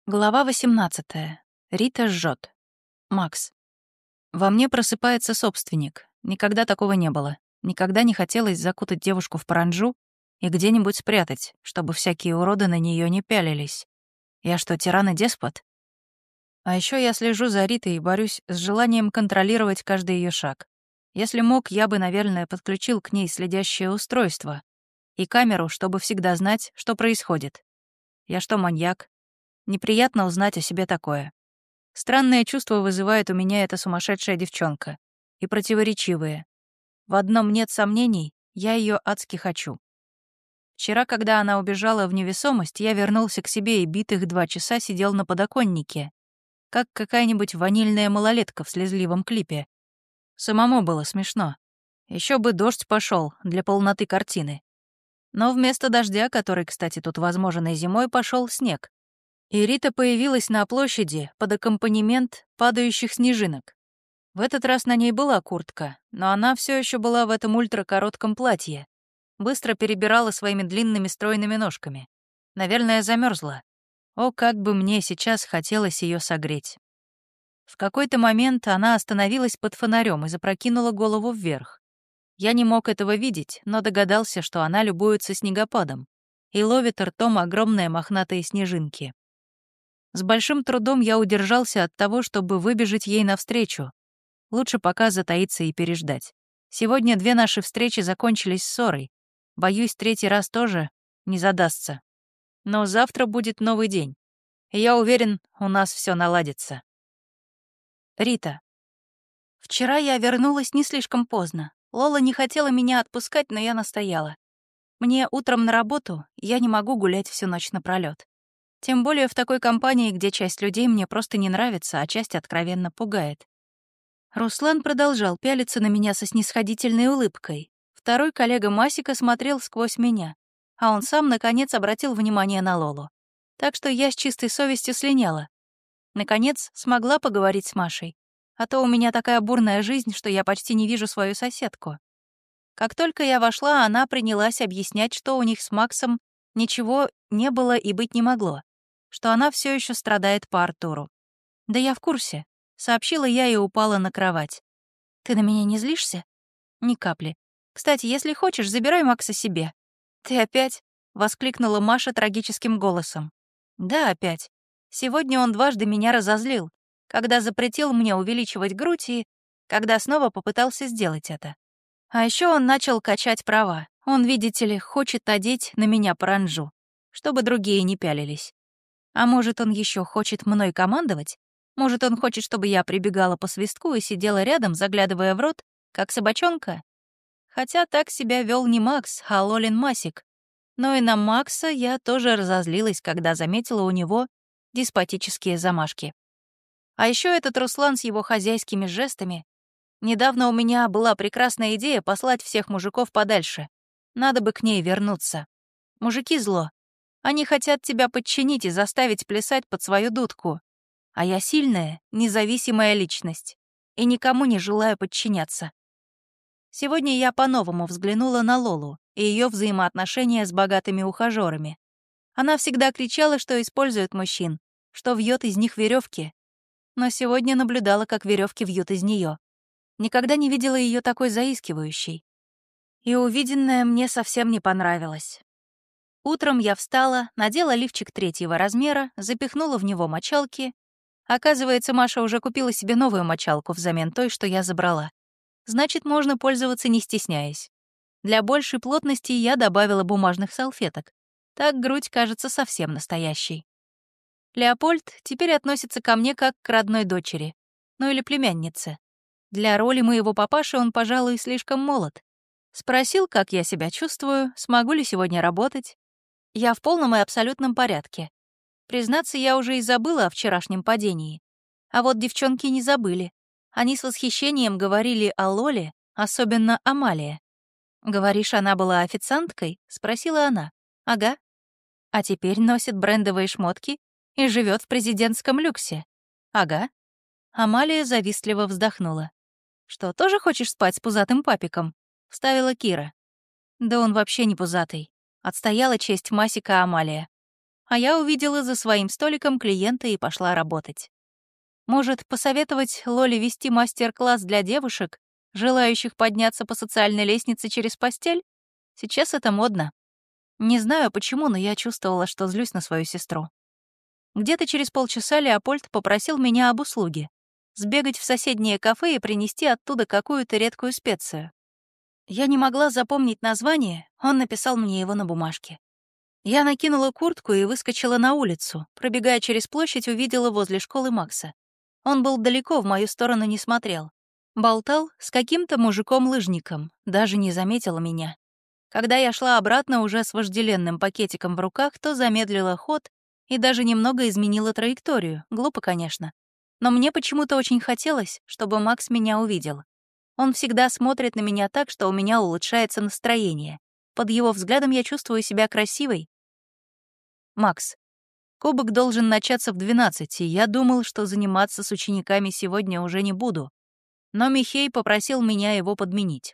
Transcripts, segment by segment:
Глава 18. Рита жжет. Макс. Во мне просыпается собственник. Никогда такого не было. Никогда не хотелось закутать девушку в паранджу и где-нибудь спрятать, чтобы всякие уроды на нее не пялились. Я что, тиран и деспот? А еще я слежу за Ритой и борюсь с желанием контролировать каждый ее шаг. Если мог, я бы, наверное, подключил к ней следящее устройство и камеру, чтобы всегда знать, что происходит. Я что, маньяк? Неприятно узнать о себе такое. Странное чувство вызывает у меня эта сумасшедшая девчонка. И противоречивые. В одном нет сомнений, я ее адски хочу. Вчера, когда она убежала в невесомость, я вернулся к себе и битых 2 часа сидел на подоконнике, как какая-нибудь ванильная малолетка в слезливом клипе. Самому было смешно. Еще бы дождь пошел для полноты картины. Но вместо дождя, который, кстати, тут возможен и зимой, пошел снег. И Рита появилась на площади под аккомпанемент падающих снежинок. В этот раз на ней была куртка, но она все еще была в этом ультракоротком платье. Быстро перебирала своими длинными стройными ножками. Наверное, замерзла. О, как бы мне сейчас хотелось ее согреть. В какой-то момент она остановилась под фонарем и запрокинула голову вверх. Я не мог этого видеть, но догадался, что она любуется снегопадом и ловит ртом огромные мохнатые снежинки. С большим трудом я удержался от того, чтобы выбежать ей навстречу. Лучше пока затаиться и переждать. Сегодня 2 наши встречи закончились ссорой. Боюсь, 3-й раз тоже не задастся. Но завтра будет новый день. И я уверен, у нас все наладится. Рита. Вчера я вернулась не слишком поздно. Лола не хотела меня отпускать, но я настояла. Мне утром на работу, я не могу гулять всю ночь напролёт. Тем более в такой компании, где часть людей мне просто не нравится, а часть откровенно пугает. Руслан продолжал пялиться на меня со снисходительной улыбкой. Второй коллега Масика смотрел сквозь меня, а он сам, наконец, обратил внимание на Лолу. Так что я с чистой совестью слиняла. Наконец, смогла поговорить с Машей. А то у меня такая бурная жизнь, что я почти не вижу свою соседку. Как только я вошла, она принялась объяснять, что у них с Максом ничего не было и быть не могло, что она все еще страдает по Артуру. «Да я в курсе», — сообщила я и упала на кровать. «Ты на меня не злишься?» «Ни капли. Кстати, если хочешь, забирай Макса себе». «Ты опять?» — воскликнула Маша трагическим голосом. «Да, опять. Сегодня он дважды меня разозлил, когда запретил мне увеличивать грудь и когда снова попытался сделать это. А еще он начал качать права. Он, видите ли, хочет одеть на меня паранджу, чтобы другие не пялились. А может, он еще хочет мной командовать? Может, он хочет, чтобы я прибегала по свистку и сидела рядом, заглядывая в рот, как собачонка? Хотя так себя вел не Макс, а Лолин Масик. Но и на Макса я тоже разозлилась, когда заметила у него деспотические замашки. А еще этот Руслан с его хозяйскими жестами. Недавно у меня была прекрасная идея послать всех мужиков подальше. Надо бы к ней вернуться. Мужики зло. Они хотят тебя подчинить и заставить плясать под свою дудку. А я сильная, независимая личность. И никому не желаю подчиняться. Сегодня я по-новому взглянула на Лолу и ее взаимоотношения с богатыми ухажерами. Она всегда кричала, что использует мужчин, что вьет из них веревки. Но сегодня наблюдала, как веревки вьют из нее. Никогда не видела ее такой заискивающей. И увиденное мне совсем не понравилось. Утром я встала, надела лифчик 3-го размера, запихнула в него мочалки. Оказывается, Маша уже купила себе новую мочалку взамен той, что я забрала. Значит, можно пользоваться не стесняясь. Для большей плотности я добавила бумажных салфеток. Так грудь кажется совсем настоящей. Леопольд теперь относится ко мне как к родной дочери. Ну или племяннице. Для роли моего папаши он, пожалуй, слишком молод. Спросил, как я себя чувствую, смогу ли сегодня работать. Я в полном и абсолютном порядке. Признаться, я уже и забыла о вчерашнем падении. А вот девчонки не забыли. Они с восхищением говорили о Лоле, особенно Амалия. «Говоришь, она была официанткой?» — спросила она. «Ага. А теперь носит брендовые шмотки и живет в президентском люксе?» «Ага». Амалия завистливо вздохнула. «Что, тоже хочешь спать с пузатым папиком?» — вставила Кира. «Да он вообще не пузатый», — отстояла честь Масика Амалия. а я увидела за своим столиком клиента и пошла работать. Может, посоветовать Лоле вести мастер-класс для девушек, желающих подняться по социальной лестнице через постель? Сейчас это модно. Не знаю почему, но я чувствовала, что злюсь на свою сестру. Где-то через полчаса Леопольд попросил меня об услуге — сбегать в соседнее кафе и принести оттуда какую-то редкую специю. Я не могла запомнить название, он написал мне его на бумажке. Я накинула куртку и выскочила на улицу. Пробегая через площадь, увидела возле школы Макса. Он был далеко, в мою сторону не смотрел. Болтал с каким-то мужиком-лыжником, даже не заметил меня. Когда я шла обратно уже с вожделенным пакетиком в руках, то замедлила ход и даже немного изменила траекторию. Глупо, конечно. Но мне почему-то очень хотелось, чтобы Макс меня увидел. Он всегда смотрит на меня так, что у меня улучшается настроение. Под его взглядом я чувствую себя красивой. Макс. Кубок должен начаться в 12, и я думал, что заниматься с учениками сегодня уже не буду. Но Михей попросил меня его подменить.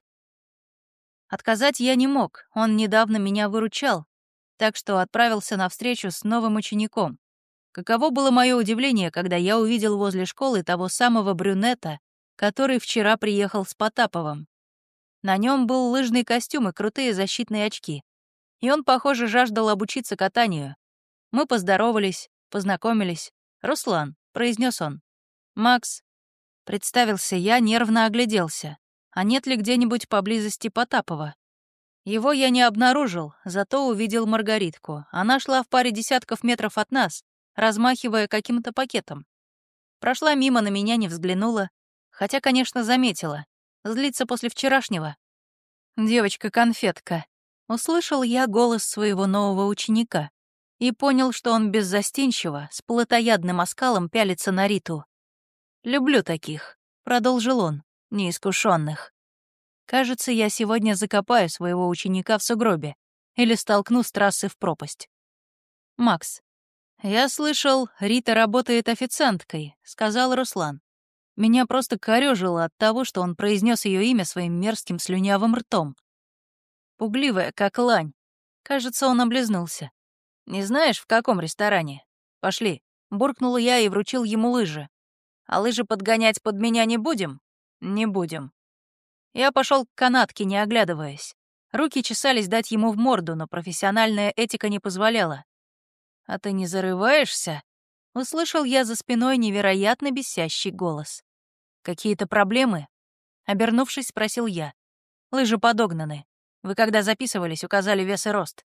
Отказать я не мог, он недавно меня выручал, так что отправился на встречу с новым учеником. Каково было мое удивление, когда я увидел возле школы того самого брюнета, который вчера приехал с Потаповым. На нем был лыжный костюм и крутые защитные очки. И он, похоже, жаждал обучиться катанию. Мы поздоровались, познакомились. «Руслан», — произнес он. «Макс». Представился я, нервно огляделся. А нет ли где-нибудь поблизости Потапова? Его я не обнаружил, зато увидел Маргаритку. Она шла в паре десятков метров от нас, размахивая каким-то пакетом. Прошла мимо, на меня не взглянула, хотя, конечно, заметила. Злится после вчерашнего. «Девочка-конфетка». Услышал я голос своего нового ученика и понял, что он беззастенчиво, с плотоядным оскалом пялится на Риту. «Люблю таких», — продолжил он, — «неискушенных. Кажется, я сегодня закопаю своего ученика в сугробе или столкну с трассы в пропасть». «Макс, я слышал, Рита работает официанткой», — сказал Руслан. Меня просто корёжило от того, что он произнес ее имя своим мерзким слюнявым ртом. Пугливая, как лань. Кажется, он облизнулся. «Не знаешь, в каком ресторане? Пошли». Буркнул я и вручил ему лыжи. «А лыжи подгонять под меня не будем?» «Не будем». Я пошел к канатке, не оглядываясь. Руки чесались дать ему в морду, но профессиональная этика не позволяла. «А ты не зарываешься?» Услышал я за спиной невероятно бесящий голос. «Какие-то проблемы?» Обернувшись, спросил я. «Лыжи подогнаны. Вы когда записывались, указали вес и рост».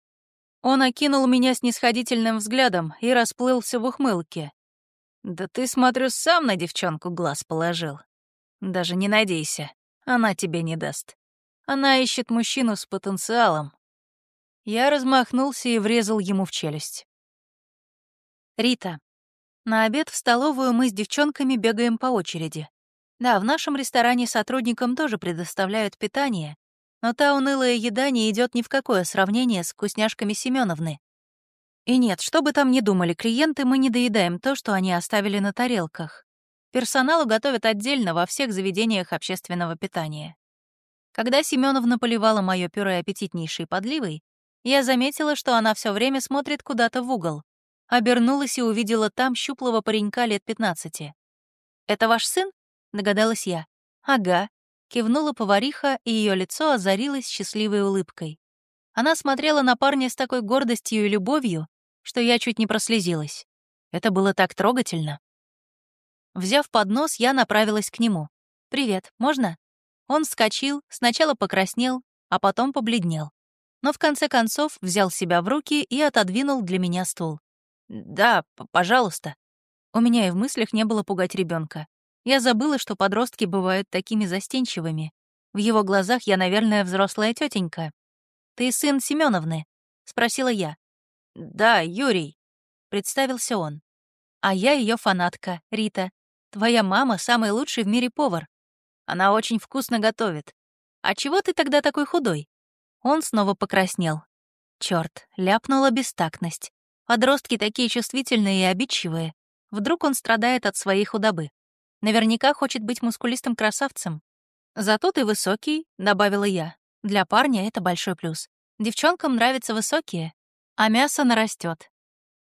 Он окинул меня снисходительным взглядом и расплылся в ухмылке. «Да ты, смотрю, сам на девчонку глаз положил. Даже не надейся, она тебе не даст. Она ищет мужчину с потенциалом». Я размахнулся и врезал ему в челюсть. Рита. На обед в столовую мы с девчонками бегаем по очереди. Да, в нашем ресторане сотрудникам тоже предоставляют питание, но та унылая еда не идет ни в какое сравнение с вкусняшками Семеновны. И нет, что бы там ни думали клиенты, мы не доедаем то, что они оставили на тарелках. Персоналу готовят отдельно во всех заведениях общественного питания. Когда Семеновна поливала моё пюре аппетитнейшей подливой, я заметила, что она все время смотрит куда-то в угол. Обернулась и увидела там щуплого паренька лет 15. «Это ваш сын?» — догадалась я. «Ага», — кивнула повариха, и ее лицо озарилось счастливой улыбкой. Она смотрела на парня с такой гордостью и любовью, что я чуть не прослезилась. Это было так трогательно. Взяв поднос, я направилась к нему. «Привет, можно?» Он вскочил, сначала покраснел, а потом побледнел. Но в конце концов взял себя в руки и отодвинул для меня стул. «Да, пожалуйста». У меня и в мыслях не было пугать ребенка. Я забыла, что подростки бывают такими застенчивыми. В его глазах я, наверное, взрослая тетенька. «Ты сын Семеновны?» — спросила я. «Да, Юрий», — представился он. «А я ее фанатка, Рита. Твоя мама самый лучший в мире повар. Она очень вкусно готовит. А чего ты тогда такой худой?» Он снова покраснел. Черт, ляпнула бестактность. Подростки такие чувствительные и обидчивые. Вдруг он страдает от своей худобы. Наверняка хочет быть мускулистым красавцем. «Зато ты высокий», — добавила я. «Для парня это большой плюс. Девчонкам нравятся высокие, а мясо нарастет.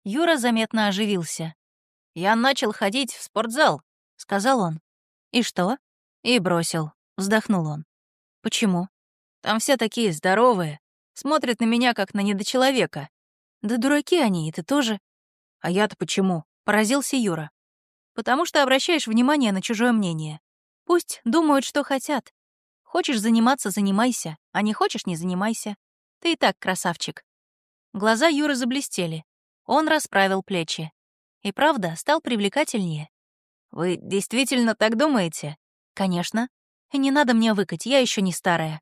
Юра заметно оживился. «Я начал ходить в спортзал», — сказал он. «И что?» «И бросил», — вздохнул он. «Почему?» «Там все такие здоровые, смотрят на меня, как на недочеловека». «Да дураки они, и ты тоже». «А я-то почему?» — поразился Юра. «Потому что обращаешь внимание на чужое мнение. Пусть думают, что хотят. Хочешь заниматься — занимайся, а не хочешь — не занимайся. Ты и так красавчик». Глаза Юры заблестели. Он расправил плечи. И правда, стал привлекательнее. «Вы действительно так думаете?» «Конечно. И не надо мне выкать, я еще не старая».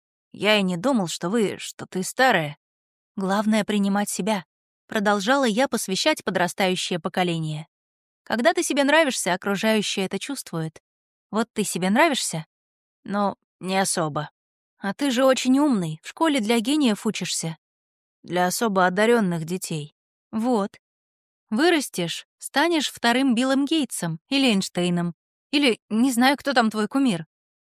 «Я и не думал, что ты старая». «Главное — принимать себя», — продолжала я посвящать подрастающее поколение. «Когда ты себе нравишься, окружающие это чувствуют. Вот ты себе нравишься?» «Ну, не особо». «А ты же очень умный, в школе для гениев учишься». «Для особо одаренных детей». «Вот. Вырастешь, станешь вторым Биллом Гейтсом или Эйнштейном. Или не знаю, кто там твой кумир.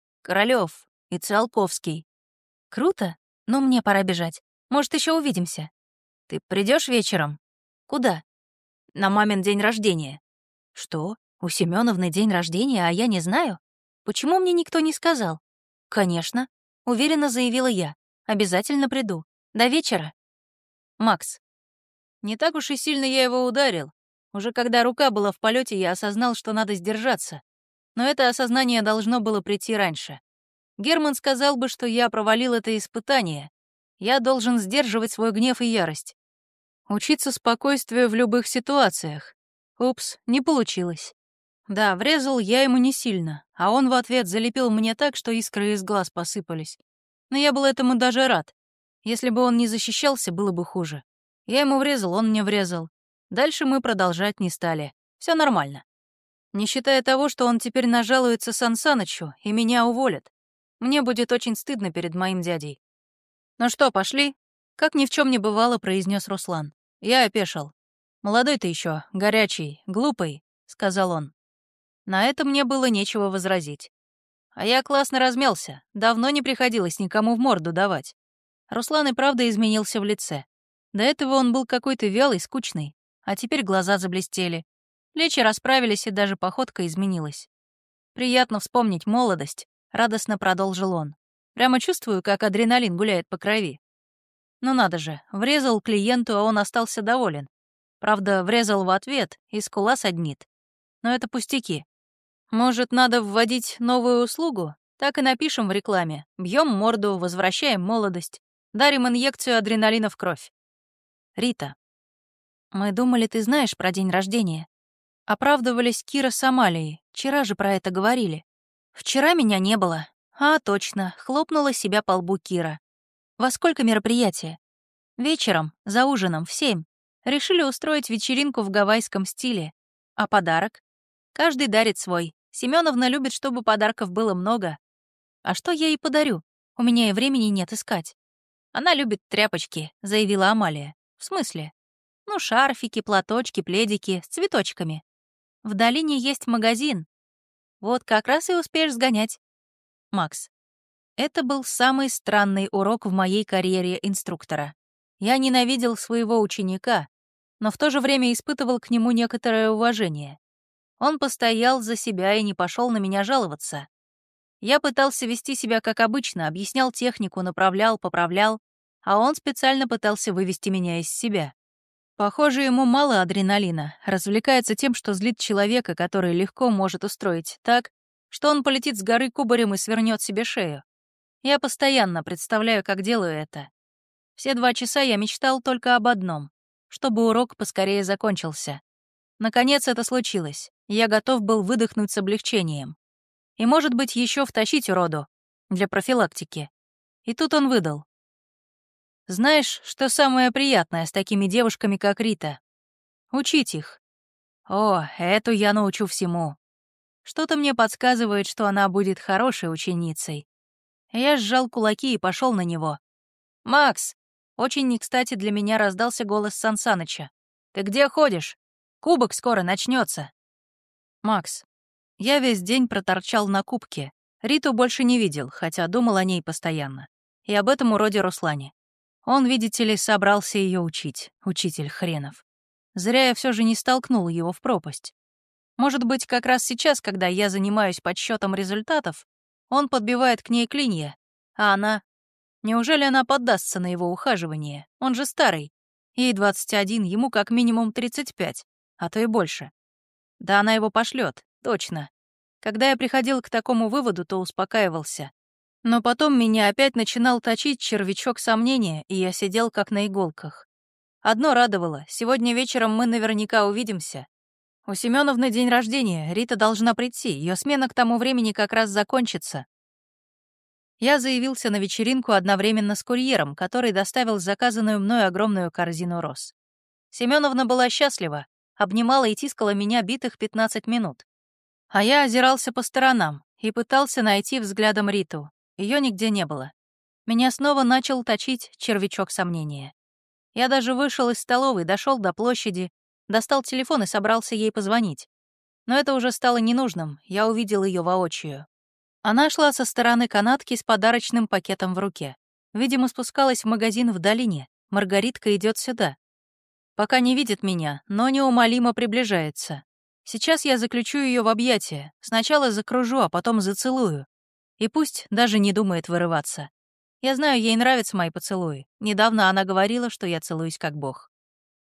Королёв и Циолковский». «Круто, но мне пора бежать. Может, еще увидимся». «Ты придешь вечером?» «Куда?» «На мамин день рождения». «Что? У Семеновны день рождения, а я не знаю? Почему мне никто не сказал?» «Конечно», — уверенно заявила я. «Обязательно приду. До вечера». «Макс». Не так уж и сильно я его ударил. Уже когда рука была в полете, я осознал, что надо сдержаться. Но это осознание должно было прийти раньше. Герман сказал бы, что я провалил это испытание. Я должен сдерживать свой гнев и ярость. Учиться спокойствию в любых ситуациях. Упс, не получилось. Да, врезал я ему не сильно, а он в ответ залепил мне так, что искры из глаз посыпались. Но я был этому даже рад. Если бы он не защищался, было бы хуже. Я ему врезал, он мне врезал. Дальше мы продолжать не стали. Все нормально. Не считая того, что он теперь нажалуется Сан Санычу и меня уволят. Мне будет очень стыдно перед моим дядей. «Ну что, пошли?» — как ни в чем не бывало, произнес Руслан. Я опешил. «Молодой ты еще, горячий, глупый», — сказал он. На это мне было нечего возразить. А я классно размялся, давно не приходилось никому в морду давать. Руслан и правда изменился в лице. До этого он был какой-то вялый, скучный, а теперь глаза заблестели. Плечи расправились, и даже походка изменилась. «Приятно вспомнить молодость», — радостно продолжил он. «Прямо чувствую, как адреналин гуляет по крови». Ну надо же, врезал клиенту, а он остался доволен. Правда, врезал в ответ, и скула саднит. Но это пустяки. Может, надо вводить новую услугу? Так и напишем в рекламе. Бьем морду, возвращаем молодость. Дарим инъекцию адреналина в кровь. Рита. Мы думали, ты знаешь про день рождения. Оправдывались Кира с Амалией. Вчера же про это говорили. Вчера меня не было. А, точно, хлопнула себя по лбу Кира. Во сколько мероприятие? Вечером, за ужином, в 7. Решили устроить вечеринку в гавайском стиле. А подарок? Каждый дарит свой. Семеновна любит, чтобы подарков было много. А что я ей подарю? У меня и времени нет искать. Она любит тряпочки, заявила Амалия. В смысле? Ну, шарфики, платочки, пледики с цветочками. В долине есть магазин. Вот как раз и успеешь сгонять. Макс. Это был самый странный урок в моей карьере инструктора. Я ненавидел своего ученика, но в то же время испытывал к нему некоторое уважение. Он постоял за себя и не пошел на меня жаловаться. Я пытался вести себя как обычно, объяснял технику, направлял, поправлял, а он специально пытался вывести меня из себя. Похоже, ему мало адреналина, развлекается тем, что злит человека, который легко может устроить так, что он полетит с горы кубарем и свернет себе шею. Я постоянно представляю, как делаю это. Все 2 часа я мечтал только об одном — чтобы урок поскорее закончился. Наконец это случилось. Я готов был выдохнуть с облегчением. И, может быть, еще втащить уроду для профилактики. И тут он выдал. Знаешь, что самое приятное с такими девушками, как Рита? Учить их. О, эту я научу всему. Что-то мне подсказывает, что она будет хорошей ученицей. Я сжал кулаки и пошел на него. «Макс!» Очень не кстати для меня раздался голос Сан Саныча. «Ты где ходишь? Кубок скоро начнется. «Макс, я весь день проторчал на кубке. Риту больше не видел, хотя думал о ней постоянно. И об этом уроде Руслане. Он, видите ли, собрался ее учить, учитель хренов. Зря я все же не столкнул его в пропасть. Может быть, как раз сейчас, когда я занимаюсь подсчетом результатов, он подбивает к ней клинья, а она... Неужели она поддастся на его ухаживание? Он же старый. Ей 21, ему как минимум 35, а то и больше. Да она его пошлет, точно. Когда я приходил к такому выводу, то успокаивался. Но потом меня опять начинал точить червячок сомнения, и я сидел как на иголках. Одно радовало, сегодня вечером мы наверняка увидимся. У Семеновны день рождения, Рита должна прийти, ее смена к тому времени как раз закончится. Я заявился на вечеринку одновременно с курьером, который доставил заказанную мной огромную корзину роз. Семеновна была счастлива, обнимала и тискала меня битых 15 минут. А я озирался по сторонам и пытался найти взглядом Риту. Ее нигде не было. Меня снова начал точить червячок сомнения. Я даже вышел из столовой, дошел до площади, достал телефон и собрался ей позвонить. Но это уже стало ненужным, я увидел ее воочию. Она шла со стороны канатки с подарочным пакетом в руке. Видимо, спускалась в магазин в долине. Маргаритка идет сюда. Пока не видит меня, но неумолимо приближается. Сейчас я заключу ее в объятия. Сначала закружу, а потом зацелую. И пусть даже не думает вырываться. Я знаю, ей нравятся мои поцелуи. Недавно она говорила, что я целуюсь как бог.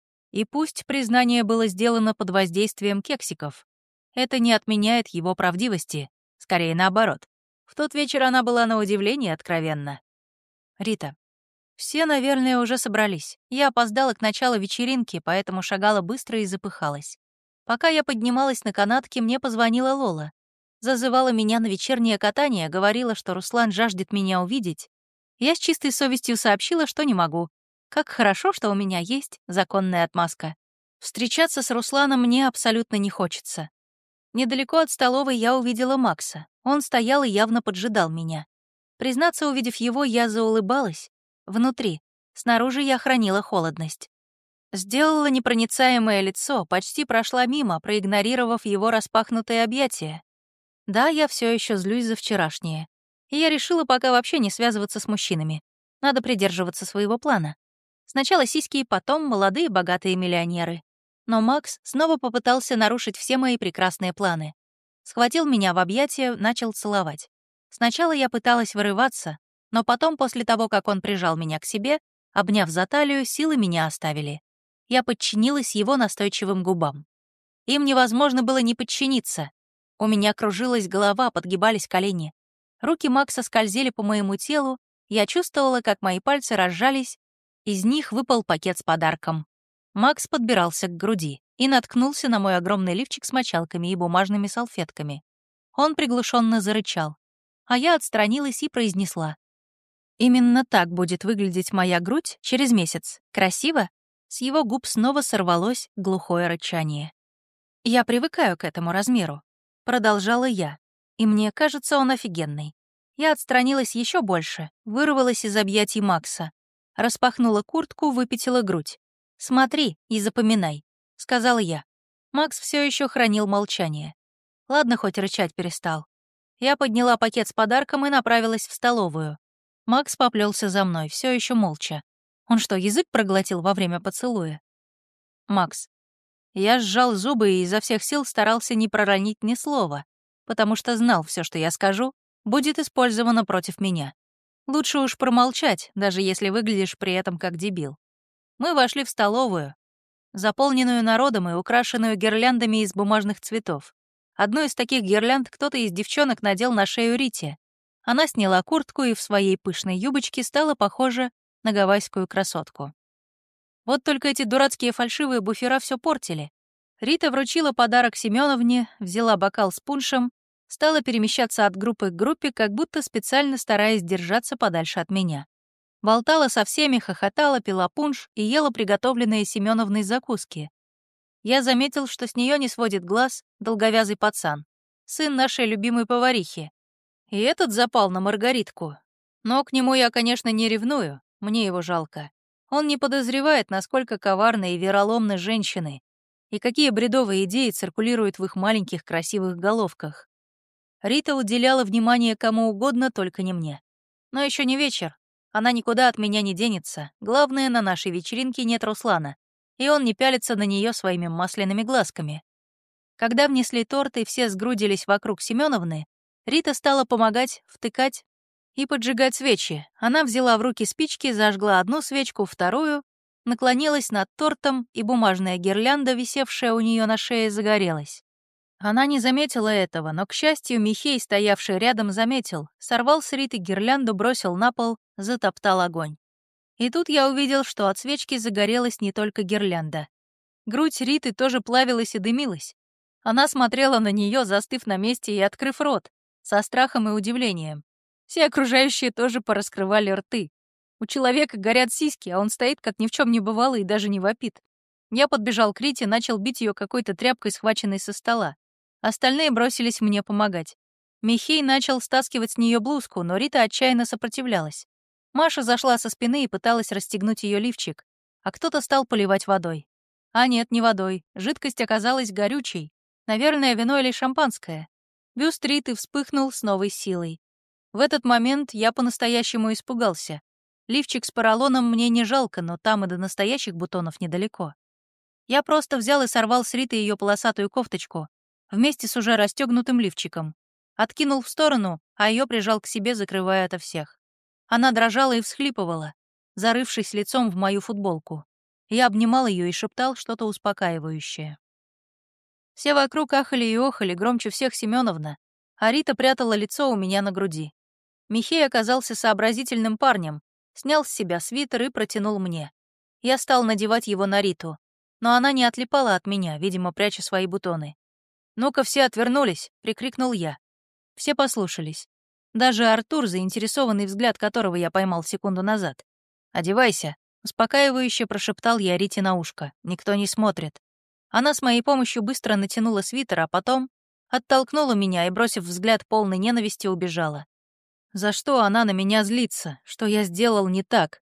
И пусть признание было сделано под воздействием кексиков, это не отменяет его правдивости, скорее наоборот. В тот вечер она была на удивление откровенна. «Рита, все, наверное, уже собрались. Я опоздала к началу вечеринки, поэтому шагала быстро и запыхалась. Пока я поднималась на канатке, мне позвонила Лола. Зазывала меня на вечернее катание, говорила, что Руслан жаждет меня увидеть. Я с чистой совестью сообщила, что не могу. Как хорошо, что у меня есть законная отмазка. Встречаться с Русланом мне абсолютно не хочется. Недалеко от столовой я увидела Макса. Он стоял и явно поджидал меня. Признаться, увидев его, я заулыбалась. Внутри. Снаружи я хранила холодность. Сделала непроницаемое лицо, почти прошла мимо, проигнорировав его распахнутые объятия. Да, я все еще злюсь за вчерашнее. И я решила пока вообще не связываться с мужчинами. Надо придерживаться своего плана. Сначала сиськи, потом молодые богатые миллионеры. Но Макс снова попытался нарушить все мои прекрасные планы. Схватил меня в объятия, начал целовать. Сначала я пыталась вырываться, но потом, после того, как он прижал меня к себе, обняв за талию, силы меня оставили. Я подчинилась его настойчивым губам. Им невозможно было не подчиниться. У меня кружилась голова, подгибались колени. Руки Макса скользили по моему телу, я чувствовала, как мои пальцы разжались, из них выпал пакет с подарком. Макс подбирался к груди и наткнулся на мой огромный лифчик с мочалками и бумажными салфетками. Он приглушенно зарычал, а я отстранилась и произнесла: «Именно так будет выглядеть моя грудь через месяц. Красиво?» С его губ снова сорвалось глухое рычание. «Я привыкаю к этому размеру», — продолжала я. И мне кажется, он офигенный. Я отстранилась еще больше, вырвалась из объятий Макса. Распахнула куртку, выпятила грудь. «Смотри и запоминай», — сказала я. Макс все еще хранил молчание. Ладно, хоть рычать перестал. Я подняла пакет с подарком и направилась в столовую. Макс поплелся за мной, все еще молча. Он что, язык проглотил во время поцелуя? «Макс». Я сжал зубы и изо всех сил старался не проронить ни слова, потому что знал, все, что я скажу, будет использовано против меня. Лучше уж промолчать, даже если выглядишь при этом как дебил. Мы вошли в столовую, заполненную народом и украшенную гирляндами из бумажных цветов. Одну из таких гирлянд кто-то из девчонок надел на шею Рите. Она сняла куртку и в своей пышной юбочке стала похожа на гавайскую красотку. Вот только эти дурацкие фальшивые буфера все портили. Рита вручила подарок Семеновне, взяла бокал с пуншем, стала перемещаться от группы к группе, как будто специально стараясь держаться подальше от меня. Болтала со всеми, хохотала, пила пунш и ела приготовленные Семеновной закуски. Я заметил, что с нее не сводит глаз долговязый пацан, сын нашей любимой поварихи. И этот запал на Маргаритку. Но к нему я, конечно, не ревную, мне его жалко. Он не подозревает, насколько коварны и вероломны женщины, и какие бредовые идеи циркулируют в их маленьких красивых головках. Рита уделяла внимание кому угодно, только не мне. Но еще не вечер. Она никуда от меня не денется. Главное, на нашей вечеринке нет Руслана. и он не пялится на нее своими масляными глазками. Когда внесли торт и все сгрудились вокруг Семеновны, Рита стала помогать втыкать и поджигать свечи. Она взяла в руки спички, зажгла одну свечку, вторую, наклонилась над тортом, и бумажная гирлянда, висевшая у нее на шее, загорелась. Она не заметила этого, но, к счастью, Михей, стоявший рядом, заметил, сорвал с Риты гирлянду, бросил на пол, затоптал огонь. И тут я увидел, что от свечки загорелась не только гирлянда. Грудь Риты тоже плавилась и дымилась. Она смотрела на нее, застыв на месте и открыв рот, со страхом и удивлением. Все окружающие тоже пораскрывали рты. У человека горят сиськи, а он стоит, как ни в чем не бывало, и даже не вопит. Я подбежал к Рите, начал бить ее какой-то тряпкой, схваченной со стола. Остальные бросились мне помогать. Михей начал стаскивать с нее блузку, но Рита отчаянно сопротивлялась. Маша зашла со спины и пыталась расстегнуть ее лифчик, а кто-то стал поливать водой. А нет, не водой. Жидкость оказалась горючей. Наверное, вино или шампанское. Бюст Риты вспыхнул с новой силой. В этот момент я по-настоящему испугался. Лифчик с поролоном мне не жалко, но там и до настоящих бутонов недалеко. Я просто взял и сорвал с Риты ее полосатую кофточку вместе с уже расстегнутым лифчиком. Откинул в сторону, а ее прижал к себе, закрывая ото всех. Она дрожала и всхлипывала, зарывшись лицом в мою футболку. Я обнимал ее и шептал что-то успокаивающее. Все вокруг ахали и охали, громче всех Семеновна, а Рита прятала лицо у меня на груди. Михей оказался сообразительным парнем, снял с себя свитер и протянул мне. Я стал надевать его на Риту, но она не отлипала от меня, видимо, пряча свои бутоны. «Ну-ка, все отвернулись!» — прикрикнул я. Все послушались. Даже Артур, заинтересованный взгляд которого я поймал секунду назад. «Одевайся!» — успокаивающе прошептал я Рите на ушко. «Никто не смотрит». Она с моей помощью быстро натянула свитер, а потом оттолкнула меня и, бросив взгляд полной ненависти, убежала. За что она на меня злится? Что я сделал не так?